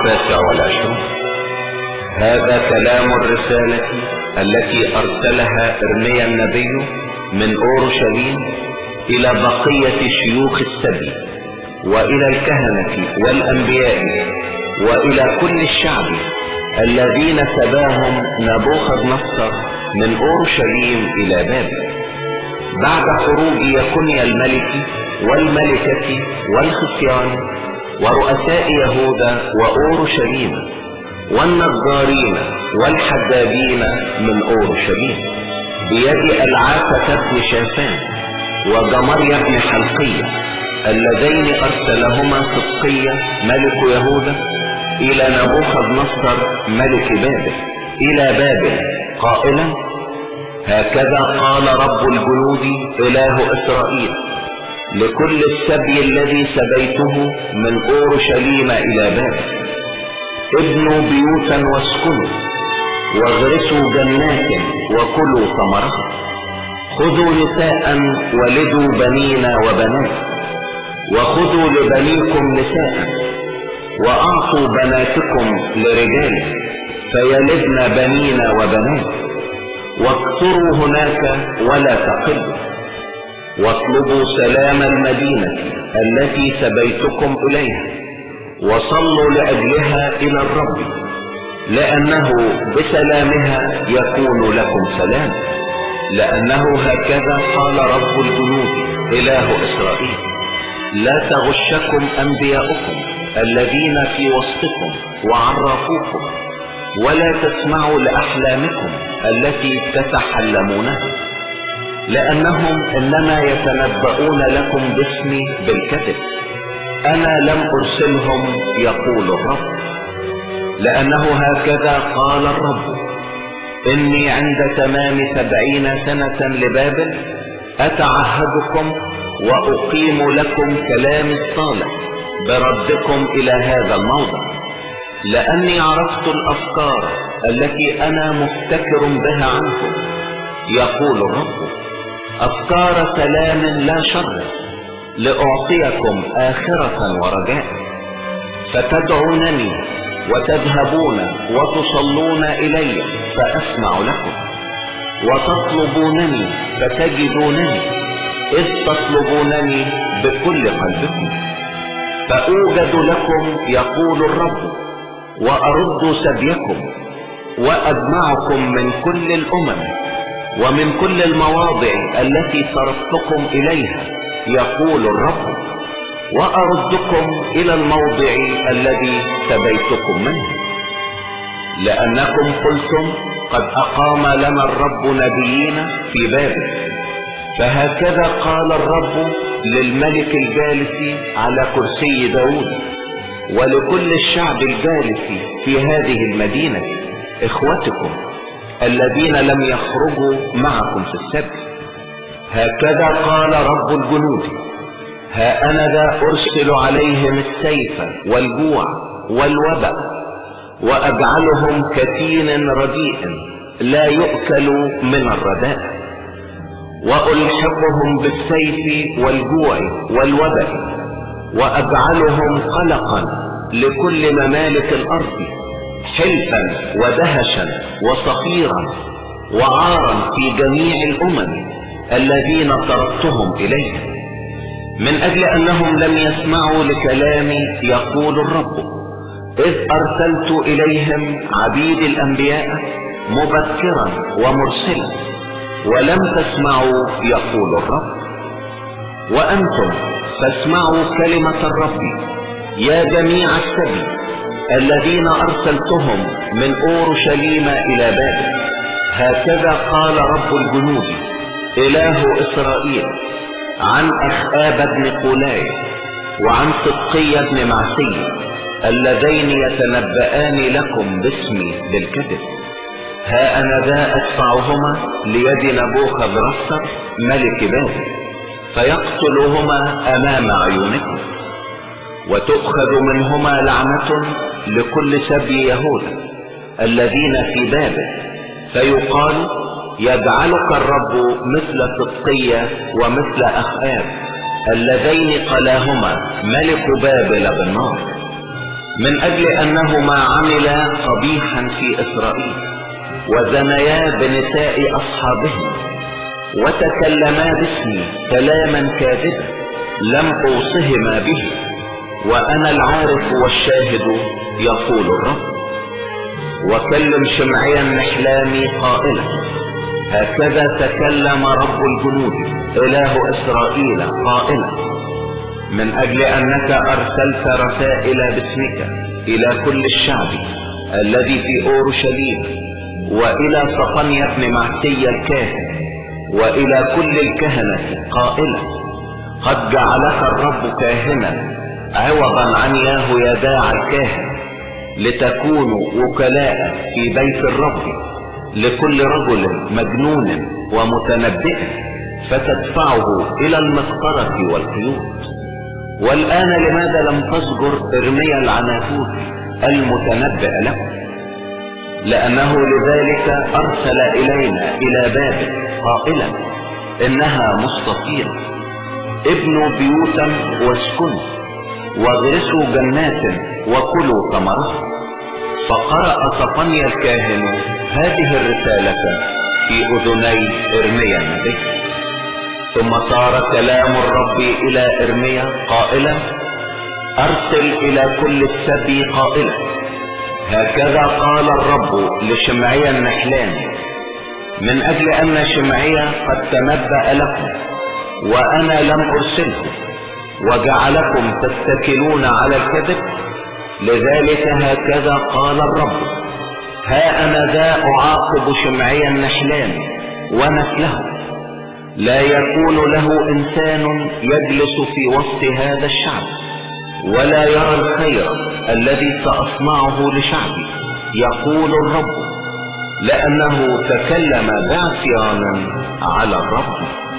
29. هذا كلام الرسالة التي أرسلها إرميا النبي من أورشليم إلى بقية شيوخ السبي وإلى الكهنة والأنبياء وإلى كل الشعب الذين سباهم نبوخذ نصر من أورشليم إلى بابل بعد خروج يكونيا الملك والملكة والخصيان ورؤساء يهوذا وأورشليم والنجارين والحدادين من أورشليم بيد العاسة بن شافان وجمريا بن حلقية اللذين أرسلهما صدقية ملك يهوذا إلى نبوخذ نصر ملك بابل إلى بابل قائلا: هكذا قال رب الجنود إله إسرائيل لكل السبي الذي سبيته من أورشليم إلى بابل: ابنوا بيوتا واسكنوا واغرسوا جنات وكلوا ثمرها، خذوا نساء ولدوا بنين وبنات، وخذوا لبنيكم نساء واعطوا بناتكم لرجال فيلدن بنين وبنات، واكثروا هناك ولا تقلوا، واطلبوا سلام المدينة التي سبيتكم إليها وصلوا لأجلها إلى الرب، لأنه بسلامها يكون لكم سلام، لأنه هكذا قال رب الجنود إله إسرائيل: لا تغشكم أنبياؤكم الذين في وسطكم وعرفوكم، ولا تسمعوا لأحلامكم التي تتحلمونها، لأنهم إنما يتنبؤون لكم باسمي بالكذب، أنا لم أرسلهم يقول الرب. لأنه هكذا قال الرب: إني عند تمام 70 سنة لبابل أتعهدكم وأقيم لكم كلامي الصالح بردكم إلى هذا الموضع، لأني عرفت الأفكار التي أنا مفتكر بها عنكم، يقول الرب: أفكار سلام لا شر، لأعطيكم آخرة ورجاء. فتدعونني وتذهبون وتصلون إلي فأسمع لكم، وتطلبونني فتجدونني، إذ تطلبونني بكل قلبكم. فأوجد لكم يقول الرب، وأرد سبيكم، وأجمعكم من كل الأمم ومن كل المواضع التي صرفتكم إليها، يقول الرب، وأردكم إلى الموضع الذي سبيتكم منه. لأنكم قلتم: قد أقام لنا الرب نبيين في بابل. فهكذا قال الرب للملك الجالس على كرسي داود ولكل الشعب الجالس في هذه المدينة: إخوتكم الذين لم يخرجوا معكم في السبت. هكذا قال رب الجنود: ها أنا ذا أرسل عليهم السيف والجوع والوباء، وأجعلهم كتين رديء لا يؤكل من الرداء، وألحقهم بالسيف والجوع والوباء، وأجعلهم قلقا لكل ممالك الأرض، حلفا ودهشا وصفيرا وعارا في جميع الأمم الذين تركتهم إليهم، من أجل أنهم لم يسمعوا لكلامي، يقول الرب، إذ أرسلت إليهم عبيد الأنبياء مبكرا ومرسلا، ولم تسمعوا، يقول الرب. وأنتم فاسمعوا كلمة الرب يا جميع السبي الذين أرسلتهم من أورشليم إلى بابل. هكذا قال رب الجنود إله إسرائيل عن أخآب بن قولاي وعن صدقية بن معسي اللذين يتنبآن لكم باسمي بالكذب: ها أنا ذا أدفعهما ليد نبوخذ نصر ملك بابل، فيقتلهما أمام عيونكم، وتؤخذ منهما لعنة لكل سبي يهوذا الذين في بابل، فيقال: يجعلك الرب مثل صدقية ومثل أخآب اللذين قلاهما ملك بابل بالنار. من اجل انهما عملا قبيحا في اسرائيل وزنيا بنساء اصحابهم وتكلما باسمي كلاما كاذبا لم اوصهما به، وانا العارف والشاهد يقول الرب. وكلم شمعيا النحلامي قائلا هكذا تكلم رب الجنود اله اسرائيل قائلا من اجل انك ارسلت رسائل باسمك الى كل الشعب الذي في اورشليم والى صفنيا بن معسيا الكاهن والى كل الكهنة قائلا قد جعلك الرب كاهنا عوضا عن يهويداع الكاهن لتكونوا وكلاء في بيت الرب لكل رجل مجنون ومتنبئ فتدفعه الى المسخرة والقيود. والآن لماذا لم تزجر ارميا العناكوت المتنبئ لكم؟ لأنه لذلك أرسل إلينا إلى بابل قائلا إنها مستطيلة، ابنوا بيوتا واسكنوا واغرسوا جنات وكلوا ثمرها. فقرأ صفنيا الكاهن هذه الرسالة في أذني إرميا النبي. ثم صار كلام الرب الى ارميا قائلا ارسل الى كل السبي قائلا هكذا قال الرب لشمعيا النحلامي من اجل ان شمعيا قد تنبأ لكم وانا لم ارسله وجعلكم تتكلون على الكذب، لذلك هكذا قال الرب ها انا ذا اعاقب شمعيا النحلامي ونسله، لا يكون له انسان يجلس في وسط هذا الشعب ولا يرى الخير الذي سأصنعه لشعبي يقول الرب، لأنه تكلم بعصيان على الرب.